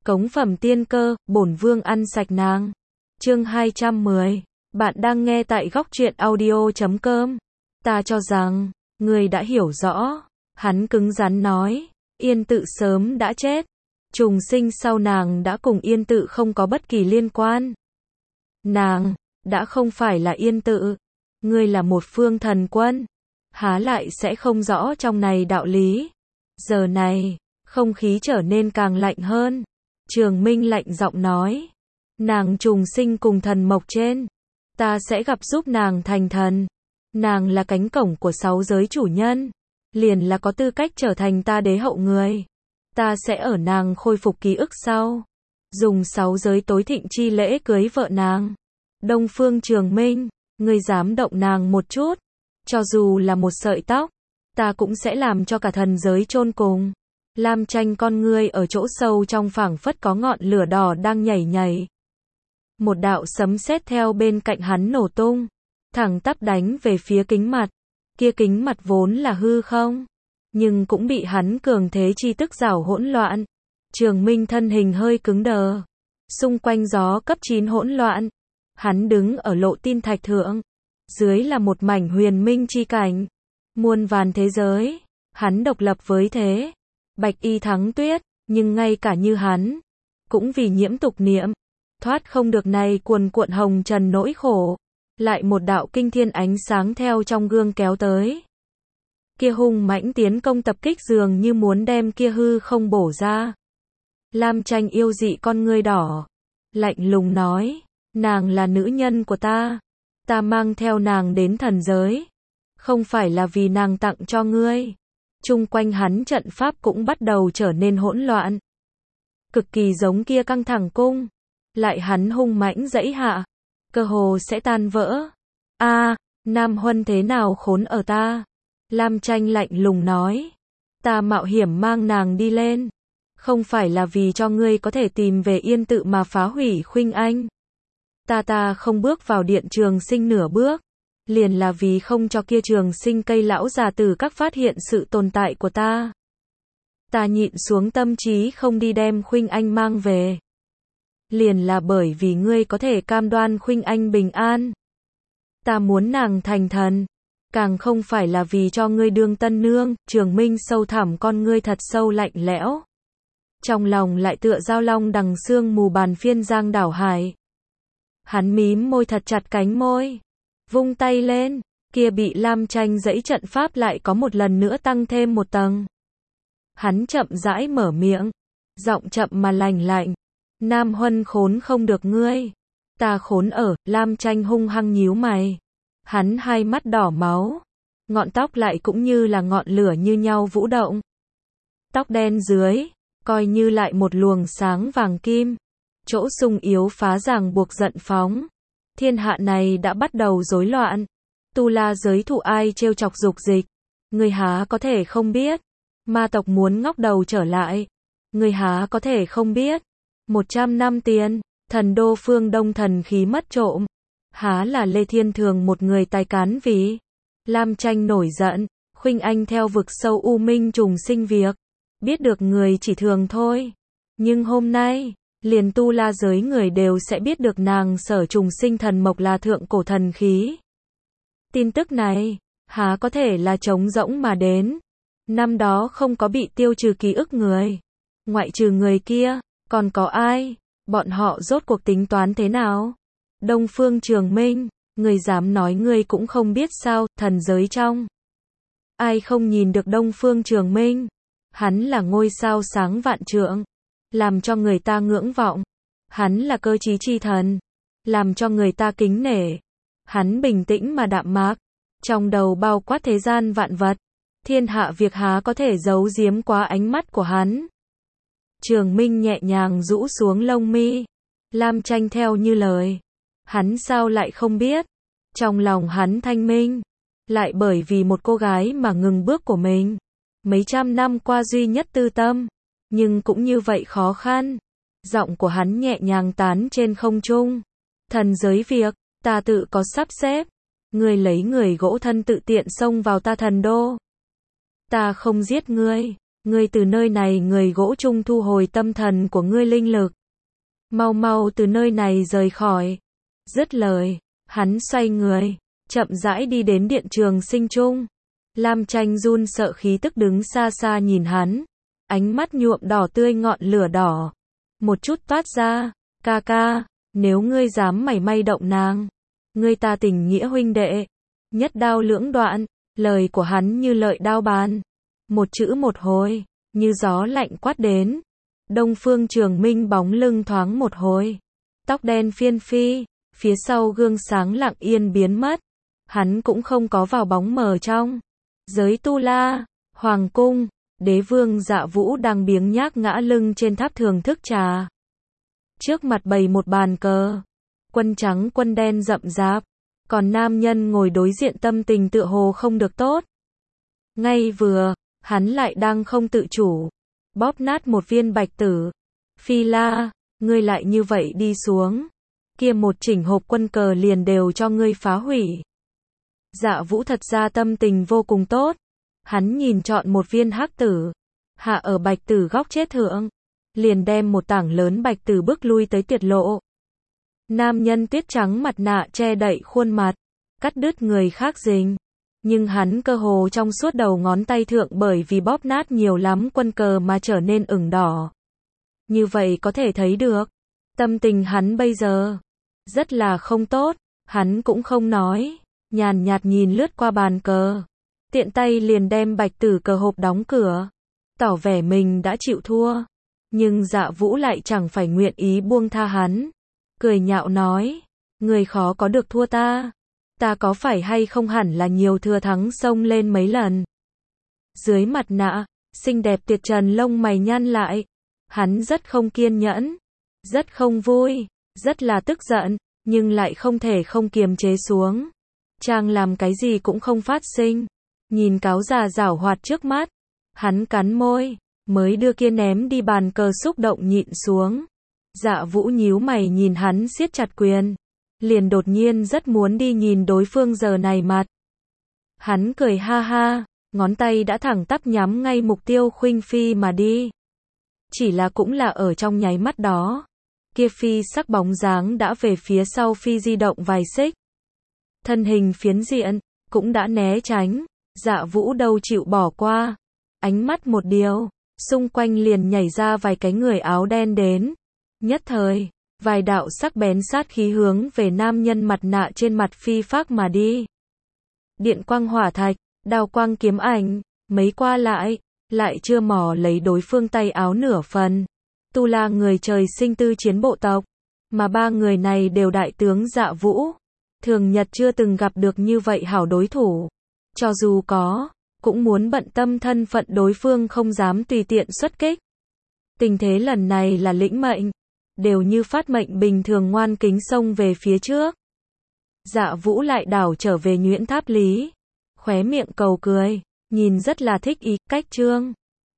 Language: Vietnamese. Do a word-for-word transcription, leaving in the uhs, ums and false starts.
Cống phẩm tiên cơ, bổn vương ăn sạch nàng. Chương hai trăm mười. Bạn đang nghe tại góc truyện audio chấm com. Ta cho rằng, người đã hiểu rõ. Hắn cứng rắn nói, Yên Tự sớm đã chết. Trùng sinh sau nàng đã cùng Yên Tự không có bất kỳ liên quan. Nàng, đã không phải là Yên Tự. Ngươi là một phương thần quân. Há lại sẽ không rõ trong này đạo lý. Giờ này, không khí trở nên càng lạnh hơn. Trường Minh lạnh giọng nói. Nàng trùng sinh cùng thần mộc trên. Ta sẽ gặp giúp nàng thành thần. Nàng là cánh cổng của sáu giới chủ nhân. Liền là có tư cách trở thành ta đế hậu người. Ta sẽ ở nàng khôi phục ký ức sau. Dùng sáu giới tối thịnh chi lễ cưới vợ nàng. Đông Phương Trường Minh, ngươi dám động nàng một chút. Cho dù là một sợi tóc. Ta cũng sẽ làm cho cả thần giới chôn cùng. Lam Tranh con ngươi ở chỗ sâu trong phảng phất có ngọn lửa đỏ đang nhảy nhảy. Một đạo sấm sét theo bên cạnh hắn nổ tung, thẳng tắp đánh về phía kính mặt. Kia kính mặt vốn là hư không, nhưng cũng bị hắn cường thế chi tức rảo hỗn loạn. Trường Minh thân hình hơi cứng đờ, xung quanh gió cấp chín hỗn loạn. Hắn đứng ở lộ tin thạch thượng, dưới là một mảnh huyền minh chi cảnh, muôn vàn thế giới, hắn độc lập với thế. Bạch y thắng tuyết, nhưng ngay cả như hắn, cũng vì nhiễm tục niệm, thoát không được này cuồn cuộn hồng trần nỗi khổ. Lại một đạo kinh thiên ánh sáng theo trong gương kéo tới. Kia hung mãnh tiến công tập kích dường như muốn đem kia hư không bổ ra. Lam Tranh yêu dị con ngươi đỏ, lạnh lùng nói, nàng là nữ nhân của ta. Ta mang theo nàng đến thần giới, không phải là vì nàng tặng cho ngươi. Chung quanh hắn trận pháp cũng bắt đầu trở nên hỗn loạn. Cực kỳ giống kia căng thẳng cung. Lại hắn hung mãnh dẫy hạ. Cơ hồ sẽ tan vỡ. A, à, Nam Huân thế nào khốn ở ta? Lam Tranh lạnh lùng nói. Ta mạo hiểm mang nàng đi lên. Không phải là vì cho ngươi có thể tìm về Yên Tự mà phá hủy Khuynh Anh. Ta ta không bước vào điện Trường Sinh nửa bước. Liền là vì không cho kia Trường Sinh cây lão già tử các phát hiện sự tồn tại của ta. Ta nhịn xuống tâm trí không đi đem Khuynh Anh mang về. Liền là bởi vì ngươi có thể cam đoan Khuynh Anh bình an. Ta muốn nàng thành thần. Càng không phải là vì cho ngươi đương tân nương. Trường Minh sâu thẳm con ngươi thật sâu lạnh lẽo. Trong lòng lại tựa dao long đằng sương mù bàn phiên giang đảo hải. Hắn mím môi thật chặt cánh môi. Vung tay lên, kia bị Lam Tranh dẫy trận pháp lại có một lần nữa tăng thêm một tầng. Hắn chậm rãi mở miệng, giọng chậm mà lành lạnh. Nam Huân khốn không được ngươi. Ta khốn ở. Lam Tranh hung hăng nhíu mày. Hắn hai mắt đỏ máu. Ngọn tóc lại cũng như là ngọn lửa như nhau vũ động. Tóc đen dưới, coi như lại một luồng sáng vàng kim. Chỗ sung yếu phá ràng buộc giận phóng. Thiên hạ này đã bắt đầu rối loạn. Tu La giới thụ ai trêu chọc dục dịch. Người há có thể không biết. Ma tộc muốn ngóc đầu trở lại. Người há có thể không biết. Một trăm năm tiền, thần đô phương Đông thần khí mất trộm. Há là Lê Thiên Thường một người tài cán vì. Lam Tranh nổi giận. Khuynh Anh theo vực sâu u minh trùng sinh việc. Biết được người chỉ thường thôi. Nhưng hôm nay, liền Tu La giới người đều sẽ biết được nàng sở trùng sinh thần mộc là thượng cổ thần khí. Tin tức này, há có thể là trống rỗng mà đến. Năm đó không có bị tiêu trừ ký ức người. Ngoại trừ người kia, còn có ai? Bọn họ rốt cuộc tính toán thế nào? Đông Phương Trường Minh, người dám nói ngươi cũng không biết sao, thần giới trong. Ai không nhìn được Đông Phương Trường Minh? Hắn là ngôi sao sáng vạn trượng. Làm cho người ta ngưỡng vọng. Hắn là cơ trí chi thần. Làm cho người ta kính nể. Hắn bình tĩnh mà đạm mạc. Trong đầu bao quát thế gian vạn vật. Thiên hạ việc há có thể giấu giếm quá ánh mắt của hắn. Trường Minh nhẹ nhàng rũ xuống lông mi. Lam Tranh theo như lời. Hắn sao lại không biết. Trong lòng hắn thanh minh. Lại bởi vì một cô gái mà ngừng bước của mình. Mấy trăm năm qua duy nhất tư tâm. Nhưng cũng như vậy khó khăn. Giọng của hắn nhẹ nhàng tán trên không trung. Thần giới việc, ta tự có sắp xếp. Ngươi lấy người gỗ thân tự tiện xông vào ta thần đô. Ta không giết ngươi. Ngươi từ nơi này người gỗ trung thu hồi tâm thần của ngươi linh lực. Mau mau từ nơi này rời khỏi. Dứt lời, hắn xoay người, chậm rãi đi đến điện trường sinh trung. Lam Tranh run sợ khí tức đứng xa xa nhìn hắn, ánh mắt nhuộm đỏ tươi ngọn lửa đỏ. Một chút toát ra, ca ca, nếu ngươi dám mảy may động nàng, ngươi ta tình nghĩa huynh đệ, nhất đao lưỡng đoạn, lời của hắn như lợi đao bàn. Một chữ một hồi, như gió lạnh quát đến. Đông Phương Trường Minh bóng lưng thoáng một hồi, tóc đen phiên phi, phía sau gương sáng lặng yên biến mất. Hắn cũng không có vào bóng mờ trong giới tu la, hoàng cung. Đế vương Dạ Vũ đang biếng nhác ngã lưng trên tháp thưởng thức trà. Trước mặt bày một bàn cờ, quân trắng quân đen rậm rạp, còn nam nhân ngồi đối diện tâm tình tựa hồ không được tốt. Ngay vừa, hắn lại đang không tự chủ, bóp nát một viên bạch tử. Phi La, ngươi lại như vậy đi xuống, kia một chỉnh hộp quân cờ liền đều cho ngươi phá hủy. Dạ Vũ thật ra tâm tình vô cùng tốt. Hắn nhìn chọn một viên hắc tử, hạ ở bạch tử góc chết thượng, liền đem một tảng lớn bạch tử bước lui tới tuyệt lộ. Nam nhân tuyết trắng mặt nạ che đậy khuôn mặt, cắt đứt người khác dình, nhưng hắn cơ hồ trong suốt đầu ngón tay thượng bởi vì bóp nát nhiều lắm quân cờ mà trở nên ửng đỏ. Như vậy có thể thấy được, tâm tình hắn bây giờ rất là không tốt. Hắn cũng không nói, nhàn nhạt nhìn lướt qua bàn cờ, tiện tay liền đem bạch tử cờ hộp đóng cửa, tỏ vẻ mình đã chịu thua. Nhưng Dạ Vũ lại chẳng phải nguyện ý buông tha hắn, cười nhạo nói, người khó có được thua ta, ta có phải hay không hẳn là nhiều thừa thắng xông lên mấy lần. Dưới mặt nạ, xinh đẹp tuyệt trần lông mày nhăn lại, hắn rất không kiên nhẫn, rất không vui, rất là tức giận, nhưng lại không thể không kiềm chế xuống. Chàng làm cái gì cũng không phát sinh. Nhìn cáo già giảo hoạt trước mắt, hắn cắn môi, mới đưa kia ném đi bàn cờ xúc động nhịn xuống. Dạ Vũ nhíu mày nhìn hắn siết chặt quyền, liền đột nhiên rất muốn đi nhìn đối phương giờ này mặt. Hắn cười ha ha, ngón tay đã thẳng tắp nhắm ngay mục tiêu khuynh phi mà đi. Chỉ là cũng là ở trong nháy mắt đó, kia phi sắc bóng dáng đã về phía sau phi di động vài xích. Thân hình phiến diện, cũng đã né tránh. Dạ Vũ đâu chịu bỏ qua, ánh mắt một điều, xung quanh liền nhảy ra vài cái người áo đen đến. Nhất thời, vài đạo sắc bén sát khí hướng về nam nhân mặt nạ trên mặt phi phác mà đi. Điện quang hỏa thạch, đao quang kiếm ảnh, mấy qua lại, lại chưa mò lấy đối phương tay áo nửa phần. Tu La người trời sinh tư chiến bộ tộc, mà ba người này đều đại tướng Dạ Vũ. Thường nhật chưa từng gặp được như vậy hảo đối thủ. Cho dù có, cũng muốn bận tâm thân phận đối phương không dám tùy tiện xuất kích. Tình thế lần này là lĩnh mệnh, đều như phát mệnh bình thường ngoan kính xông về phía trước. Dạ Vũ lại đảo trở về nhuyễn tháp lý, khóe miệng cầu cười, nhìn rất là thích ý, cách chương.